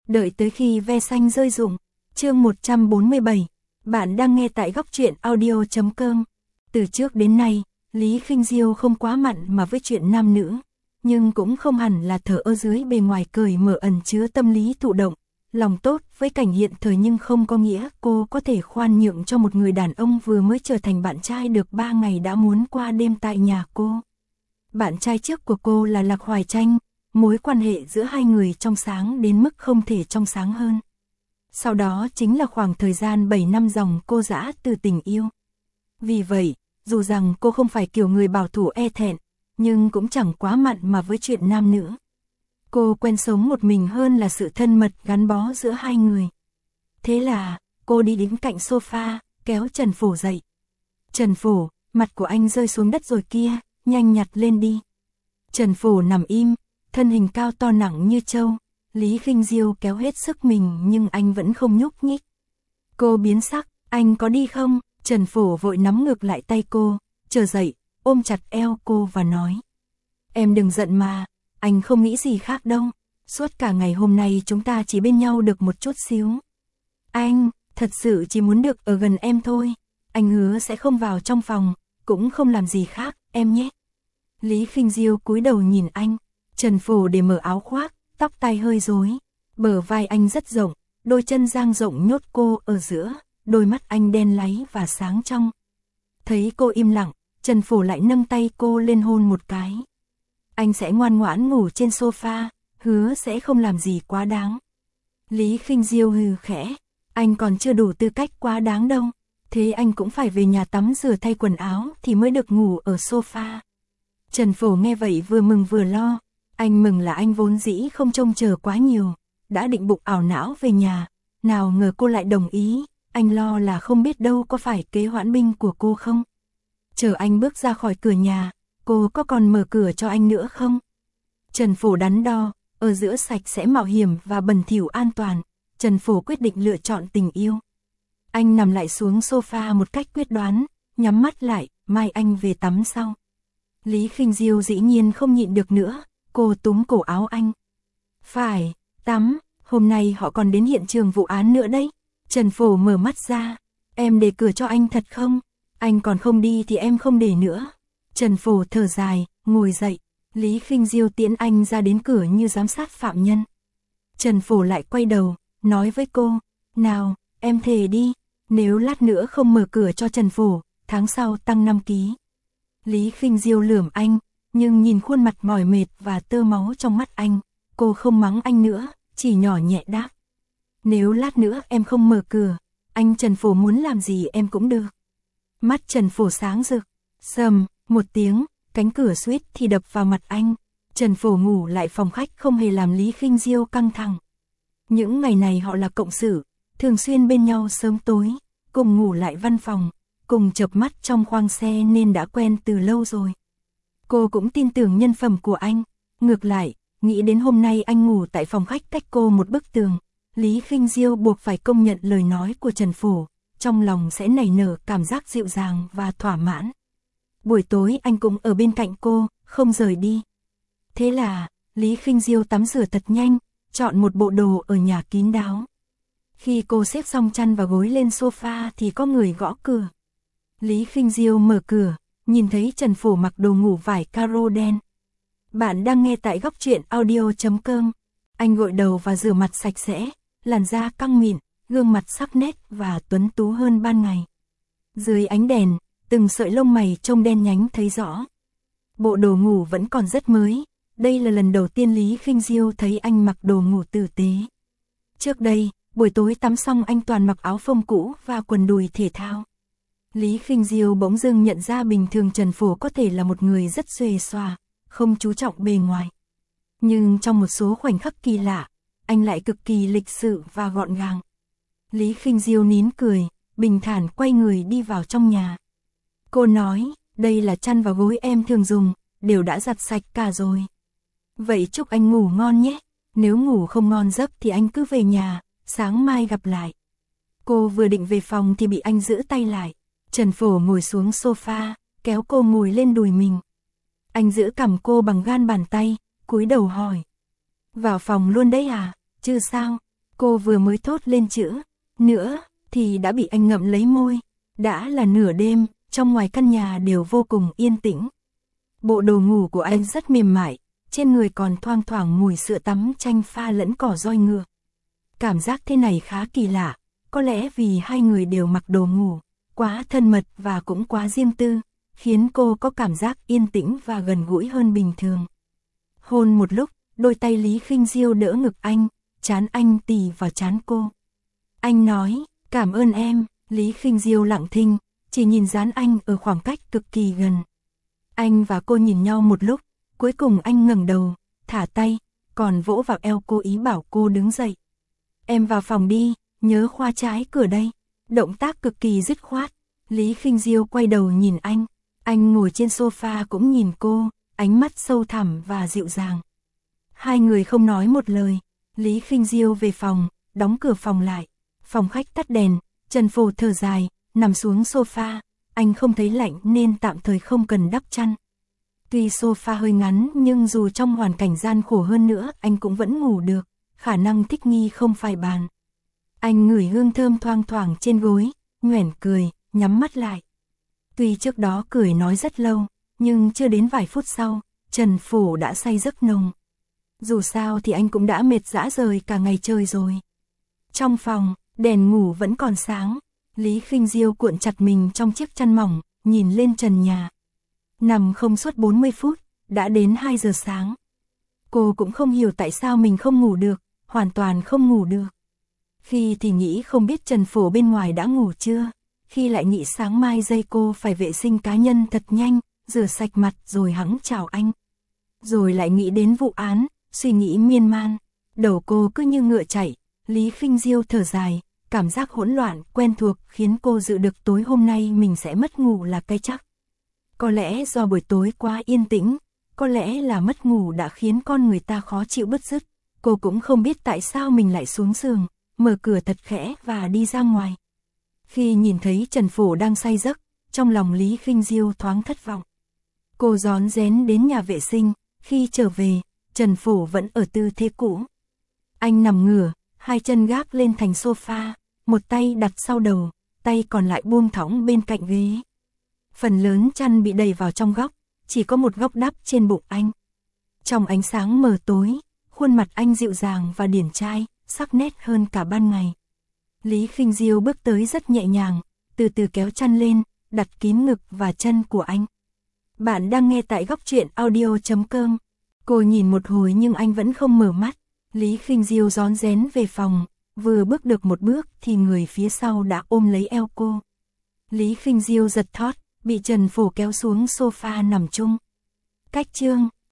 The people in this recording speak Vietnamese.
Đợi tới khi ve xanh rơi rụng. Chương 147. Bạn đang nghe tại góc truyện audio.com. Từ trước đến nay, Lý Khinh Diêu không quá mặn mà với chuyện nam nữ, nhưng cũng không hẳn là thờ ơ dưới bề ngoài cởi mở ẩn chứa tâm lý thụ động, lòng tốt với cảnh hiện thời, nhưng không có nghĩa cô có thể khoan nhượng cho một người đàn ông vừa mới trở thành bạn trai được 3 ngày đã muốn qua đêm tại nhà cô. Bạn trai trước của cô là Lạc Hoài Tranh, mối quan hệ giữa hai người trong sáng đến mức không thể trong sáng hơn. Sau đó chính là khoảng thời gian 7 năm dòng cô dã từ tình yêu. Vì vậy, dù rằng cô không phải kiểu người bảo thủ e thẹn, nhưng cũng chẳng quá mặn mà với chuyện nam nữ. Cô quen sống một mình hơn là sự thân mật gắn bó giữa hai người. Thế là, cô đi đến cạnh sofa, kéo Trần Phổ dậy. Trần Phổ, mặt của anh rơi xuống đất rồi kia, nhanh nhặt lên đi. Trần Phổ nằm im, thân hình cao to nặng như trâu. Lý Khinh Diêu kéo hết sức mình nhưng anh vẫn không nhúc nhích. Cô biến sắc, anh có đi không? Trần Phổ vội nắm ngược lại tay cô, trở dậy, ôm chặt eo cô và nói. Em đừng giận mà, anh không nghĩ gì khác đâu. Suốt cả ngày hôm nay chúng ta chỉ bên nhau được một chút xíu. Anh, thật sự chỉ muốn được ở gần em thôi. Anh hứa sẽ không vào trong phòng, cũng không làm gì khác, em nhé. Lý Khinh Diêu cúi đầu nhìn anh. Trần Phổ để mở áo khoác, tóc tai hơi rối. Bờ vai anh rất rộng, đôi chân dang rộng nhốt cô ở giữa, đôi mắt anh đen láy và sáng trong. Thấy cô im lặng, Trần Phổ lại nâng tay cô lên hôn một cái. Anh sẽ ngoan ngoãn ngủ trên sofa, hứa sẽ không làm gì quá đáng. Lý Khinh Diêu hừ khẽ, anh còn chưa đủ tư cách quá đáng đâu. Thế anh cũng phải về nhà tắm rửa thay quần áo thì mới được ngủ ở sofa. Trần Phổ nghe vậy vừa mừng vừa lo. Anh mừng là anh vốn dĩ không trông chờ quá nhiều, đã định bụng ảo não về nhà, nào ngờ cô lại đồng ý. Anh lo là không biết đâu có phải kế hoãn binh của cô không. Chờ anh bước ra khỏi cửa nhà, cô có còn mở cửa cho anh nữa không? Trần Phổ đắn đo, ở giữa sạch sẽ mạo hiểm và bẩn thỉu an toàn, Trần Phổ quyết định lựa chọn tình yêu. Anh nằm lại xuống sofa một cách quyết đoán, nhắm mắt lại, mai anh về tắm sau. Lý Khinh Diêu dĩ nhiên không nhịn được nữa, cô túm cổ áo anh. Phải, tắm, hôm nay họ còn đến hiện trường vụ án nữa đấy. Trần Phổ mở mắt ra, em để cửa cho anh thật không? Anh còn không đi thì em không để nữa. Trần Phổ thở dài, ngồi dậy. Lý Khinh Diêu tiễn anh ra đến cửa như giám sát phạm nhân. Trần Phổ lại quay đầu, nói với cô, nào, em thề đi, nếu lát nữa không mở cửa cho Trần Phổ, tháng sau tăng 5 ký. Lý Khinh Diêu lườm anh, nhưng nhìn khuôn mặt mỏi mệt và tơ máu trong mắt anh, cô không mắng anh nữa, chỉ nhỏ nhẹ đáp. Nếu lát nữa em không mở cửa, anh Trần Phổ muốn làm gì em cũng được. Mắt Trần Phổ sáng rực, sầm, một tiếng, cánh cửa suýt thì đập vào mặt anh. Trần Phổ ngủ lại phòng khách không hề làm Lý Khinh Diêu căng thẳng. Những ngày này họ là cộng sự, thường xuyên bên nhau sớm tối, cùng ngủ lại văn phòng, cùng chợp mắt trong khoang xe nên đã quen từ lâu rồi. Cô cũng tin tưởng nhân phẩm của anh. Ngược lại, nghĩ đến hôm nay anh ngủ tại phòng khách cách cô một bức tường, Lý Khinh Diêu buộc phải công nhận lời nói của Trần Phổ, trong lòng sẽ nảy nở cảm giác dịu dàng và thỏa mãn. Buổi tối anh cũng ở bên cạnh cô, không rời đi. Thế là, Lý Khinh Diêu tắm rửa thật nhanh, chọn một bộ đồ ở nhà kín đáo. Khi cô xếp xong chăn và gối lên sofa thì có người gõ cửa. Lý Khinh Diêu mở cửa, nhìn thấy Trần Phổ mặc đồ ngủ vải caro đen. Bạn đang nghe tại góc truyện audio.com. Anh gội đầu và rửa mặt sạch sẽ, làn da căng mịn, gương mặt sắc nét và tuấn tú hơn ban ngày. Dưới ánh đèn, từng sợi lông mày trông đen nhánh thấy rõ. Bộ đồ ngủ vẫn còn rất mới, đây là lần đầu tiên Lý Khinh Diêu thấy anh mặc đồ ngủ tử tế. Trước đây, buổi tối tắm xong anh toàn mặc áo phông cũ và quần đùi thể thao. Lý Khinh Diêu bỗng dưng nhận ra bình thường Trần Phổ có thể là một người rất xuề xòa, không chú trọng bề ngoài. Nhưng trong một số khoảnh khắc kỳ lạ, anh lại cực kỳ lịch sự và gọn gàng. Lý Khinh Diêu nín cười, bình thản quay người đi vào trong nhà. Cô nói, đây là chăn và gối em thường dùng, đều đã giặt sạch cả rồi. Vậy chúc anh ngủ ngon nhé, nếu ngủ không ngon giấc thì anh cứ về nhà, sáng mai gặp lại. Cô vừa định về phòng thì bị anh giữ tay lại. Trần Phổ ngồi xuống sofa, kéo cô ngồi lên đùi mình. Anh giữ cằm cô bằng gan bàn tay, cúi đầu hỏi. Vào phòng luôn đấy à? Chứ sao? Cô vừa mới thốt lên chữ nữa thì đã bị anh ngậm lấy môi. Đã là nửa đêm, trong ngoài căn nhà đều vô cùng yên tĩnh. Bộ đồ ngủ của anh rất mềm mại, trên người còn thoang thoảng mùi sữa tắm chanh pha lẫn cỏ roi ngựa. Cảm giác thế này khá kỳ lạ, có lẽ vì hai người đều mặc đồ ngủ, quá thân mật và cũng quá riêng tư, khiến cô có cảm giác yên tĩnh và gần gũi hơn bình thường. Hôn một lúc, đôi tay Lý Khinh Diêu đỡ ngực anh, trán anh tì vào trán cô. Anh nói, cảm ơn em. Lý Khinh Diêu lặng thinh, chỉ nhìn dán anh ở khoảng cách cực kỳ gần. Anh và cô nhìn nhau một lúc, cuối cùng anh ngẩng đầu, thả tay, còn vỗ vào eo cô ý bảo cô đứng dậy. Em vào phòng đi, nhớ khóa trái cửa đây. Động tác cực kỳ dứt khoát. Lý Khinh Diêu quay đầu nhìn anh ngồi trên sofa cũng nhìn cô, ánh mắt sâu thẳm và dịu dàng. Hai người không nói một lời, Lý Khinh Diêu về phòng, đóng cửa phòng lại. Phòng khách tắt đèn, Trần Phổ thở dài, nằm xuống sofa, anh không thấy lạnh nên tạm thời không cần đắp chăn. Tuy sofa hơi ngắn nhưng dù trong hoàn cảnh gian khổ hơn nữa anh cũng vẫn ngủ được, khả năng thích nghi không phải bàn. Anh ngửi hương thơm thoang thoảng trên gối, nhoẻn cười, nhắm mắt lại. Tuy trước đó cười nói rất lâu, nhưng chưa đến vài phút sau, Trần Phổ đã say giấc nồng. Dù sao thì anh cũng đã mệt rã rời cả ngày trời rồi. Trong phòng, đèn ngủ vẫn còn sáng, Lý Khinh Diêu cuộn chặt mình trong chiếc chăn mỏng, nhìn lên trần nhà. Nằm không suốt 40 phút, đã đến 2 giờ sáng. Cô cũng không hiểu tại sao mình không ngủ được, hoàn toàn không ngủ được. Khi thì nghĩ không biết Trần Phổ bên ngoài đã ngủ chưa, khi lại nghĩ sáng mai dây cô phải vệ sinh cá nhân thật nhanh, rửa sạch mặt rồi hẵng chào anh. Rồi lại nghĩ đến vụ án, suy nghĩ miên man, đầu cô cứ như ngựa chạy. Lý Khinh Diêu thở dài, cảm giác hỗn loạn quen thuộc khiến cô dự được tối hôm nay mình sẽ mất ngủ là cái chắc. Có lẽ do buổi tối quá yên tĩnh, có lẽ là mất ngủ đã khiến con người ta khó chịu bứt rứt. Cô cũng không biết tại sao mình lại xuống giường, mở cửa thật khẽ và đi ra ngoài. Khi nhìn thấy Trần Phổ đang say giấc, trong lòng Lý Khinh Diêu thoáng thất vọng. Cô rón rén đến nhà vệ sinh, khi trở về, Trần Phổ vẫn ở tư thế cũ. Anh nằm ngửa, hai chân gác lên thành sofa, một tay đặt sau đầu, tay còn lại buông thõng bên cạnh ghế. Phần lớn chăn bị đẩy vào trong góc, chỉ có một góc đắp trên bụng anh. Trong ánh sáng mờ tối, khuôn mặt anh dịu dàng và điển trai, sắc nét hơn cả ban ngày. Lý Khinh Diêu bước tới rất nhẹ nhàng, từ từ kéo chăn lên, đặt kín ngực và chân của anh. Bạn đang nghe tại Góc Truyện Audio.com. Cô nhìn một hồi nhưng anh vẫn không mở mắt. Lý Khinh Diêu rón rén về phòng, vừa bước được một bước thì người phía sau đã ôm lấy eo cô. Lý Khinh Diêu giật thót, bị Trần Phổ kéo xuống sofa nằm chung. Cách chương